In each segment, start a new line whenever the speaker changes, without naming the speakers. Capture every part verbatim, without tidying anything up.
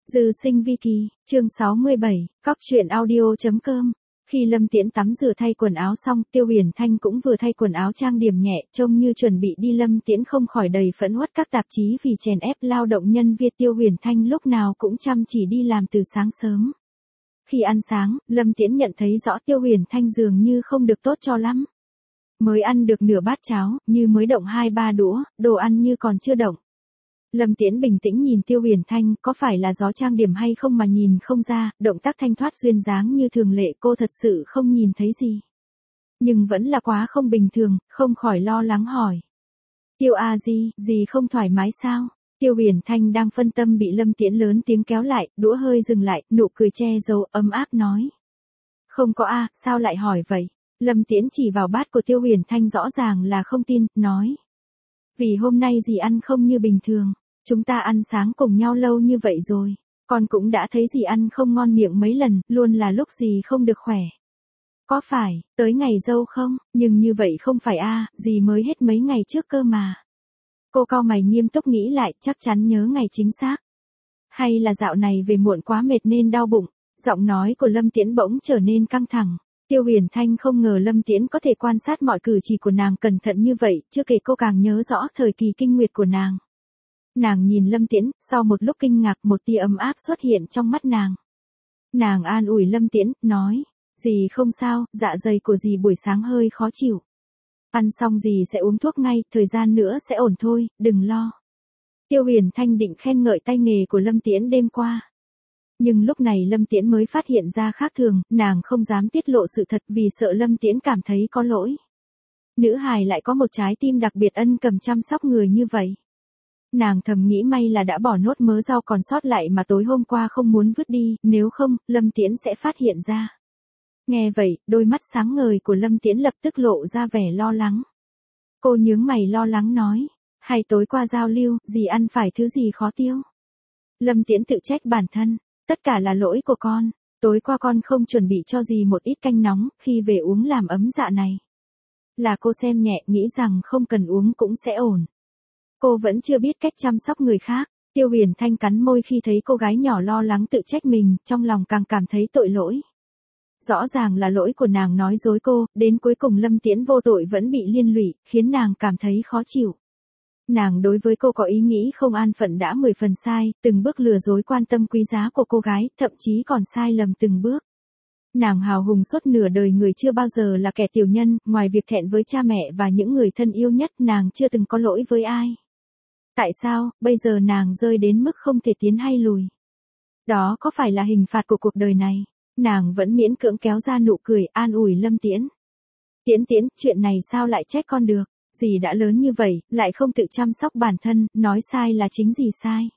Dư sinh vi kỳ, chương sáu mươi bảy, cóc truyện audio.com. Khi Lâm Tiễn tắm rửa thay quần áo xong, Tiêu Huyền Thanh cũng vừa thay quần áo trang điểm nhẹ, trông như chuẩn bị đi. Lâm Tiễn không khỏi đầy phẫn uất các tạp chí vì chèn ép lao động nhân viên. Tiêu Huyền Thanh lúc nào cũng chăm chỉ đi làm từ sáng sớm. Khi ăn sáng, Lâm Tiễn nhận thấy rõ Tiêu Huyền Thanh dường như không được tốt cho lắm. Mới ăn được nửa bát cháo, như mới động hai ba đũa, đồ ăn như còn chưa động. Lâm Tiễn bình tĩnh nhìn Tiêu Huyền Thanh, có phải là gió trang điểm hay không mà nhìn không ra, động tác thanh thoát duyên dáng như thường lệ, cô thật sự không nhìn thấy gì. Nhưng vẫn là quá không bình thường, không khỏi lo lắng hỏi. Tiêu a di, gì không thoải mái sao? Tiêu Huyền Thanh đang phân tâm bị Lâm Tiễn lớn tiếng kéo lại, đũa hơi dừng lại, nụ cười che giấu ấm áp nói. Không có a, sao lại hỏi vậy? Lâm Tiễn chỉ vào bát của Tiêu Huyền Thanh rõ ràng là không tin, nói. Vì hôm nay dì ăn không như bình thường, chúng ta ăn sáng cùng nhau lâu như vậy rồi, con cũng đã thấy dì ăn không ngon miệng mấy lần, luôn là lúc dì không được khỏe. Có phải, tới ngày dâu không, nhưng như vậy không phải a, dì mới hết mấy ngày trước cơ mà. Cô cau mày nghiêm túc nghĩ lại, chắc chắn nhớ ngày chính xác. Hay là dạo này về muộn quá mệt nên đau bụng, giọng nói của Lâm Tiễn bỗng trở nên căng thẳng. Tiêu Huyền Thanh không ngờ Lâm Tiễn có thể quan sát mọi cử chỉ của nàng cẩn thận như vậy, chưa kể cô càng nhớ rõ thời kỳ kinh nguyệt của nàng. Nàng nhìn Lâm Tiễn, sau một lúc kinh ngạc một tia ấm áp xuất hiện trong mắt nàng. Nàng an ủi Lâm Tiễn, nói, dì không sao, dạ dày của dì buổi sáng hơi khó chịu. Ăn xong dì sẽ uống thuốc ngay, thời gian nữa sẽ ổn thôi, đừng lo. Tiêu Huyền Thanh định khen ngợi tay nghề của Lâm Tiễn đêm qua. Nhưng lúc này Lâm Tiễn mới phát hiện ra khác thường, nàng không dám tiết lộ sự thật vì sợ Lâm Tiễn cảm thấy có lỗi. Nữ hài lại có một trái tim đặc biệt ân cần chăm sóc người như vậy. Nàng thầm nghĩ may là đã bỏ nốt mớ rau còn sót lại mà tối hôm qua không muốn vứt đi, nếu không, Lâm Tiễn sẽ phát hiện ra. Nghe vậy, đôi mắt sáng ngời của Lâm Tiễn lập tức lộ ra vẻ lo lắng. Cô nhướng mày lo lắng nói, hay tối qua giao lưu, dì ăn phải thứ gì khó tiêu? Lâm Tiễn tự trách bản thân, tất cả là lỗi của con, tối qua con không chuẩn bị cho dì một ít canh nóng, khi về uống làm ấm dạ này. Là cô xem nhẹ, nghĩ rằng không cần uống cũng sẽ ổn. Cô vẫn chưa biết cách chăm sóc người khác. Tiêu Huyền Thanh cắn môi khi thấy cô gái nhỏ lo lắng tự trách mình, trong lòng càng cảm thấy tội lỗi. Rõ ràng là lỗi của nàng nói dối cô, đến cuối cùng Lâm Tiễn vô tội vẫn bị liên lụy, khiến nàng cảm thấy khó chịu. Nàng đối với cô có ý nghĩ không an phận đã mười phần sai, từng bước lừa dối quan tâm quý giá của cô gái, thậm chí còn sai lầm từng bước. Nàng hào hùng suốt nửa đời người chưa bao giờ là kẻ tiểu nhân, ngoài việc thẹn với cha mẹ và những người thân yêu nhất, nàng chưa từng có lỗi với ai. Tại sao, bây giờ nàng rơi đến mức không thể tiến hay lùi? Đó có phải là hình phạt của cuộc đời này? Nàng vẫn miễn cưỡng kéo ra nụ cười, an ủi Lâm Tiễn. Tiễn Tiễn, chuyện này sao lại trách con được? Dì đã lớn như vậy, lại không tự chăm sóc bản thân, nói sai là chính dì sai.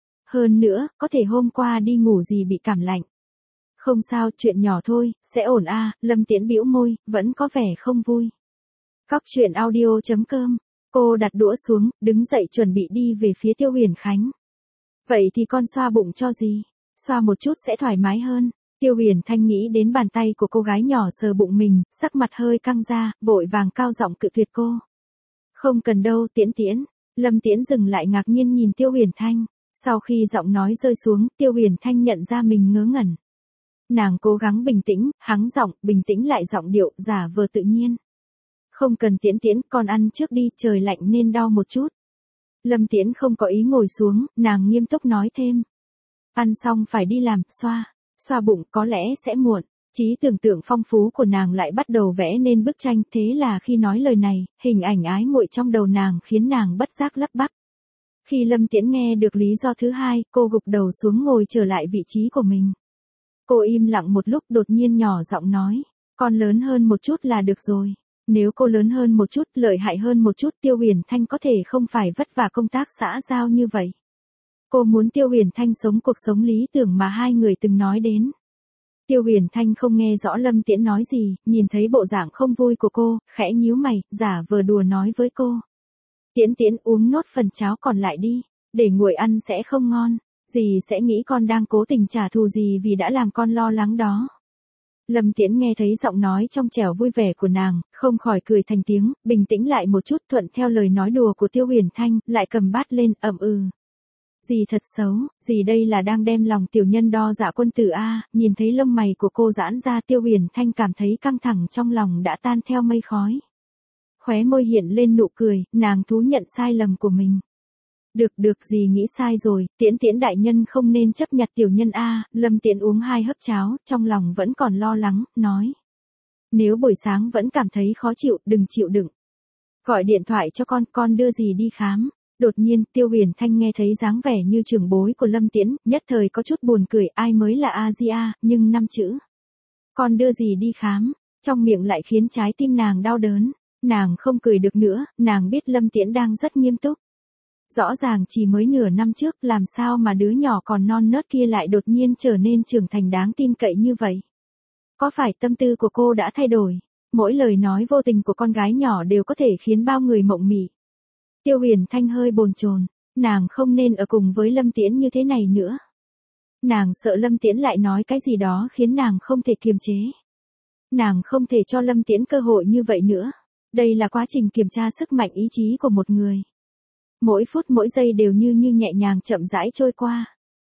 Hơn nữa, có thể hôm qua đi ngủ dì bị cảm lạnh. Không sao, chuyện nhỏ thôi, sẽ ổn a. À, Lâm Tiễn bĩu môi, vẫn có vẻ không vui. Cóc truyện audio.com. Cô đặt đũa xuống, đứng dậy chuẩn bị đi về phía Tiêu Huyền Khánh. Vậy thì con xoa bụng cho dì, xoa một chút sẽ thoải mái hơn. Tiêu Huyền Thanh nghĩ đến bàn tay của cô gái nhỏ sờ bụng mình, sắc mặt hơi căng ra, vội vàng cao giọng cự tuyệt cô. Không cần đâu Tiễn Tiễn. Lâm Tiễn dừng lại ngạc nhiên nhìn Tiêu Huyền Thanh. Sau khi giọng nói rơi xuống, Tiêu Huyền Thanh nhận ra mình ngớ ngẩn. Nàng cố gắng bình tĩnh, hắng giọng, bình tĩnh lại giọng điệu, giả vờ tự nhiên. Không cần Tiễn Tiễn, con ăn trước đi, trời lạnh nên đau một chút. Lâm Tiễn không có ý ngồi xuống, nàng nghiêm túc nói thêm. Ăn xong phải đi làm, xoa, xoa bụng có lẽ sẽ muộn. Trí tưởng tượng phong phú của nàng lại bắt đầu vẽ nên bức tranh, thế là khi nói lời này, hình ảnh ái muội trong đầu nàng khiến nàng bất giác lắp bắp. Khi Lâm Tiễn nghe được lý do thứ hai, cô gục đầu xuống ngồi trở lại vị trí của mình. Cô im lặng một lúc đột nhiên nhỏ giọng nói, con lớn hơn một chút là được rồi. Nếu cô lớn hơn một chút, lợi hại hơn một chút, Tiêu Huyền Thanh có thể không phải vất vả công tác xã giao như vậy. Cô muốn Tiêu Huyền Thanh sống cuộc sống lý tưởng mà hai người từng nói đến. Tiêu Huyền Thanh không nghe rõ Lâm Tiễn nói gì, nhìn thấy bộ dạng không vui của cô, khẽ nhíu mày, giả vờ đùa nói với cô. Tiễn Tiễn, uống nốt phần cháo còn lại đi, để nguội ăn sẽ không ngon, dì sẽ nghĩ con đang cố tình trả thù dì vì đã làm con lo lắng đó. Lâm Tiễn nghe thấy giọng nói trong trẻo vui vẻ của nàng, không khỏi cười thành tiếng, bình tĩnh lại một chút thuận theo lời nói đùa của Tiêu Huyền Thanh, lại cầm bát lên, ậm ừ. Dì thật xấu, dì đây là đang đem lòng tiểu nhân đo dạ quân tử a. Nhìn thấy lông mày của cô giãn ra, Tiêu Huyền Thanh cảm thấy căng thẳng trong lòng đã tan theo mây khói. Khóe môi hiện lên nụ cười, nàng thú nhận sai lầm của mình. Được được, dì nghĩ sai rồi, Tiễn Tiễn đại nhân không nên chấp nhặt tiểu nhân a. Lâm Tiễn uống hai hớp cháo, trong lòng vẫn còn lo lắng, nói. Nếu buổi sáng vẫn cảm thấy khó chịu, đừng chịu đựng. Gọi điện thoại cho con, con đưa dì đi khám. Đột nhiên, Tiêu Huyền Thanh nghe thấy dáng vẻ như trưởng bối của Lâm Tiễn, nhất thời có chút buồn cười, ai mới là A-di-a, nhưng năm chữ. Con đưa dì đi khám, trong miệng lại khiến trái tim nàng đau đớn. Nàng không cười được nữa, nàng biết Lâm Tiễn đang rất nghiêm túc. Rõ ràng chỉ mới nửa năm trước, làm sao mà đứa nhỏ còn non nớt kia lại đột nhiên trở nên trưởng thành đáng tin cậy như vậy. Có phải tâm tư của cô đã thay đổi? Mỗi lời nói vô tình của con gái nhỏ đều có thể khiến bao người mộng mị. Tiêu Huyền Thanh hơi bồn chồn, nàng không nên ở cùng với Lâm Tiễn như thế này nữa. Nàng sợ Lâm Tiễn lại nói cái gì đó khiến nàng không thể kiềm chế. Nàng không thể cho Lâm Tiễn cơ hội như vậy nữa. Đây là quá trình kiểm tra sức mạnh ý chí của một người. Mỗi phút mỗi giây đều như như nhẹ nhàng chậm rãi trôi qua.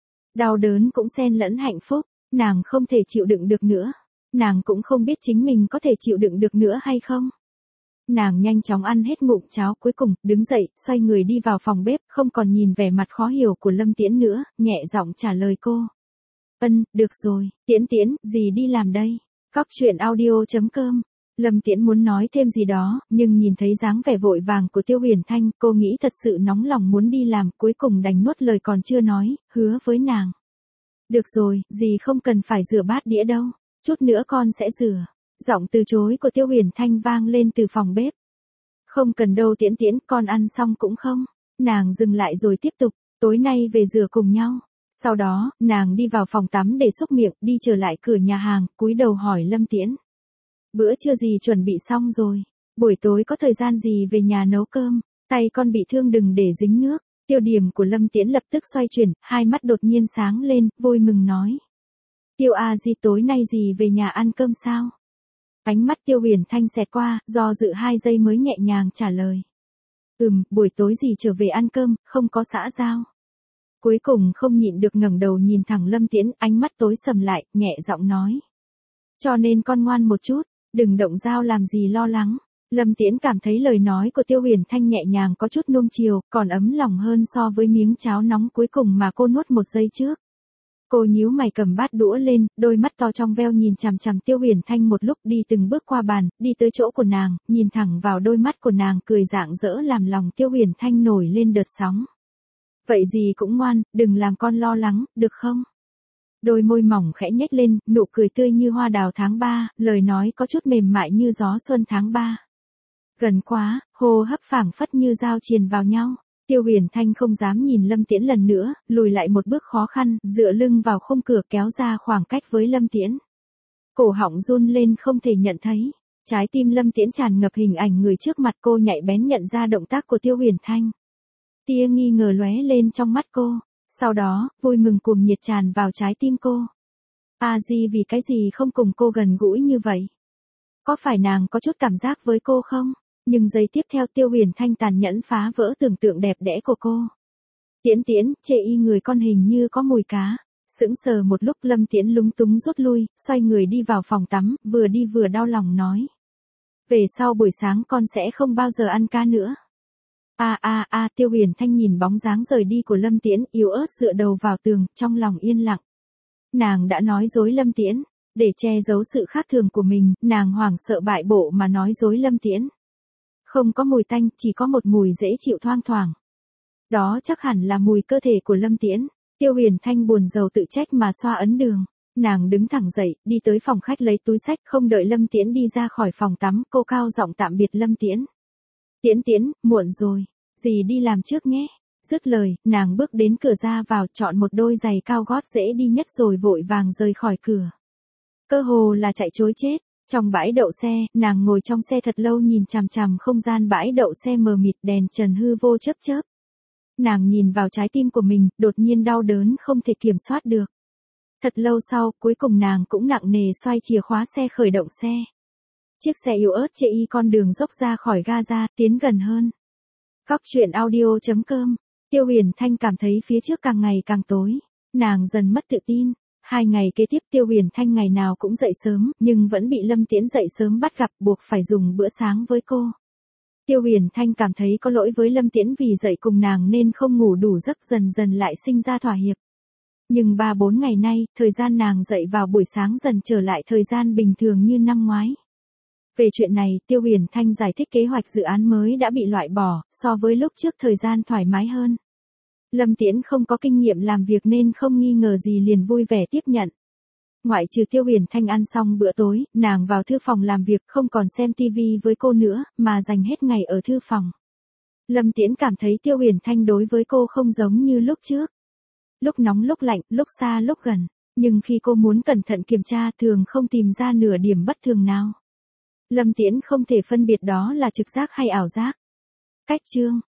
Đau đớn cũng xen lẫn hạnh phúc, nàng không thể chịu đựng được nữa. Nàng cũng không biết chính mình có thể chịu đựng được nữa hay không. Nàng nhanh chóng ăn hết ngụm cháo, cuối cùng, đứng dậy, xoay người đi vào phòng bếp, không còn nhìn vẻ mặt khó hiểu của Lâm Tiễn nữa, nhẹ giọng trả lời cô. Ân, được rồi, Tiễn Tiễn, dì đi làm đây. Cóc truyện audio chấm com. Lâm Tiễn muốn nói thêm gì đó, nhưng nhìn thấy dáng vẻ vội vàng của Tiêu Huyền Thanh, cô nghĩ thật sự nóng lòng muốn đi làm, cuối cùng đành nuốt lời còn chưa nói, hứa với nàng. Được rồi, dì không cần phải rửa bát đĩa đâu, chút nữa con sẽ rửa. Giọng từ chối của Tiêu Huyền Thanh vang lên từ phòng bếp. Không cần đâu Tiễn Tiễn, con ăn xong cũng không. Nàng dừng lại rồi tiếp tục, tối nay về rửa cùng nhau. Sau đó, nàng đi vào phòng tắm để xúc miệng, đi trở lại cửa nhà hàng, cúi đầu hỏi Lâm Tiễn. Bữa trưa gì chuẩn bị xong rồi? Buổi tối có thời gian gì về nhà nấu cơm? Tay con bị thương đừng để dính nước. Tiêu điểm của Lâm Tiễn lập tức xoay chuyển, hai mắt đột nhiên sáng lên, vui mừng nói. Tiêu A Di tối nay gì về nhà ăn cơm sao? Ánh mắt Tiêu Huyền Thanh xẹt qua, do dự hai giây mới nhẹ nhàng trả lời. Ừm, buổi tối gì trở về ăn cơm, không có xã giao. Cuối cùng không nhịn được ngẩng đầu nhìn thẳng Lâm Tiễn, ánh mắt tối sầm lại, nhẹ giọng nói. Cho nên con ngoan một chút, đừng động dao làm gì lo lắng. Lâm Tiễn cảm thấy lời nói của Tiêu Huyền Thanh nhẹ nhàng có chút nuông chiều, còn ấm lòng hơn so với miếng cháo nóng cuối cùng mà cô nuốt một giây trước. Cô nhíu mày cầm bát đũa lên, đôi mắt to trong veo nhìn chằm chằm Tiêu Huyền Thanh một lúc, đi từng bước qua bàn, đi tới chỗ của nàng, nhìn thẳng vào đôi mắt của nàng, cười rạng rỡ làm lòng Tiêu Huyền Thanh nổi lên đợt sóng. Vậy gì cũng ngoan, đừng làm con lo lắng, được không? Đôi môi mỏng khẽ nhếch lên, nụ cười tươi như hoa đào tháng ba, lời nói có chút mềm mại như gió xuân tháng ba. Gần quá, hô hấp phảng phất như dao triền vào nhau. Tiêu Huyền Thanh không dám nhìn Lâm Tiễn lần nữa, lùi lại một bước khó khăn, dựa lưng vào khung cửa kéo ra khoảng cách với Lâm Tiễn. Cổ họng run lên không thể nhận thấy. Trái tim Lâm Tiễn tràn ngập hình ảnh người trước mặt, cô nhạy bén nhận ra động tác của Tiêu Huyền Thanh. Tia nghi ngờ lóe lên trong mắt cô. Sau đó, vui mừng cuồng nhiệt tràn vào trái tim cô. A Di vì cái gì không cùng cô gần gũi như vậy? Có phải nàng có chút cảm giác với cô không? Nhưng giây tiếp theo Tiêu Huyền Thanh tàn nhẫn phá vỡ tưởng tượng đẹp đẽ của cô. Tiễn Tiễn, chê y người con hình như có mùi cá. Sững sờ một lúc Lâm Tiễn lúng túng rút lui, xoay người đi vào phòng tắm, vừa đi vừa đau lòng nói. Về sau buổi sáng con sẽ không bao giờ ăn cá nữa. A a a Tiêu Huyền Thanh nhìn bóng dáng rời đi của Lâm Tiễn, yếu ớt dựa đầu vào tường, trong lòng yên lặng. Nàng đã nói dối Lâm Tiễn, để che giấu sự khác thường của mình, nàng hoảng sợ bại bộ mà nói dối Lâm Tiễn. Không có mùi tanh, chỉ có một mùi dễ chịu thoang thoảng. Đó chắc hẳn là mùi cơ thể của Lâm Tiễn. Tiêu Huyền Thanh buồn rầu tự trách mà xoa ấn đường. Nàng đứng thẳng dậy, đi tới phòng khách lấy túi xách, không đợi Lâm Tiễn đi ra khỏi phòng tắm, cô cao giọng tạm biệt Lâm Tiễn. Tiễn Tiễn, muộn rồi, dì đi làm trước nhé. Dứt lời, nàng bước đến cửa ra vào, chọn một đôi giày cao gót dễ đi nhất rồi vội vàng rời khỏi cửa. Cơ hồ là chạy trối chết. Trong bãi đậu xe, nàng ngồi trong xe thật lâu nhìn chằm chằm không gian bãi đậu xe mờ mịt, đèn trần hư vô chớp chớp. Nàng nhìn vào trái tim của mình, đột nhiên đau đớn không thể kiểm soát được. Thật lâu sau, cuối cùng nàng cũng nặng nề xoay chìa khóa xe khởi động xe. Chiếc xe yếu ớt chê y con đường dốc ra khỏi Gaza, tiến gần hơn. Cóc truyện audio chấm com Tiêu Huyền Thanh cảm thấy phía trước càng ngày càng tối, nàng dần mất tự tin. Hai ngày kế tiếp Tiêu Huyền Thanh ngày nào cũng dậy sớm, nhưng vẫn bị Lâm Tiễn dậy sớm bắt gặp, buộc phải dùng bữa sáng với cô. Tiêu Huyền Thanh cảm thấy có lỗi với Lâm Tiễn vì dậy cùng nàng nên không ngủ đủ giấc, dần dần lại sinh ra thỏa hiệp. Nhưng ba bốn ngày nay, thời gian nàng dậy vào buổi sáng dần trở lại thời gian bình thường như năm ngoái. Về chuyện này, Tiêu Huyền Thanh giải thích kế hoạch dự án mới đã bị loại bỏ, so với lúc trước thời gian thoải mái hơn. Lâm Tiễn không có kinh nghiệm làm việc nên không nghi ngờ gì liền vui vẻ tiếp nhận. Ngoại trừ Tiêu Huyền Thanh ăn xong bữa tối, nàng vào thư phòng làm việc, không còn xem tivi với cô nữa, mà dành hết ngày ở thư phòng. Lâm Tiễn cảm thấy Tiêu Huyền Thanh đối với cô không giống như lúc trước. Lúc nóng lúc lạnh, lúc xa lúc gần, nhưng khi cô muốn cẩn thận kiểm tra thường không tìm ra nửa điểm bất thường nào. Lâm Tiễn không thể phân biệt đó là trực giác hay ảo giác. Cách chương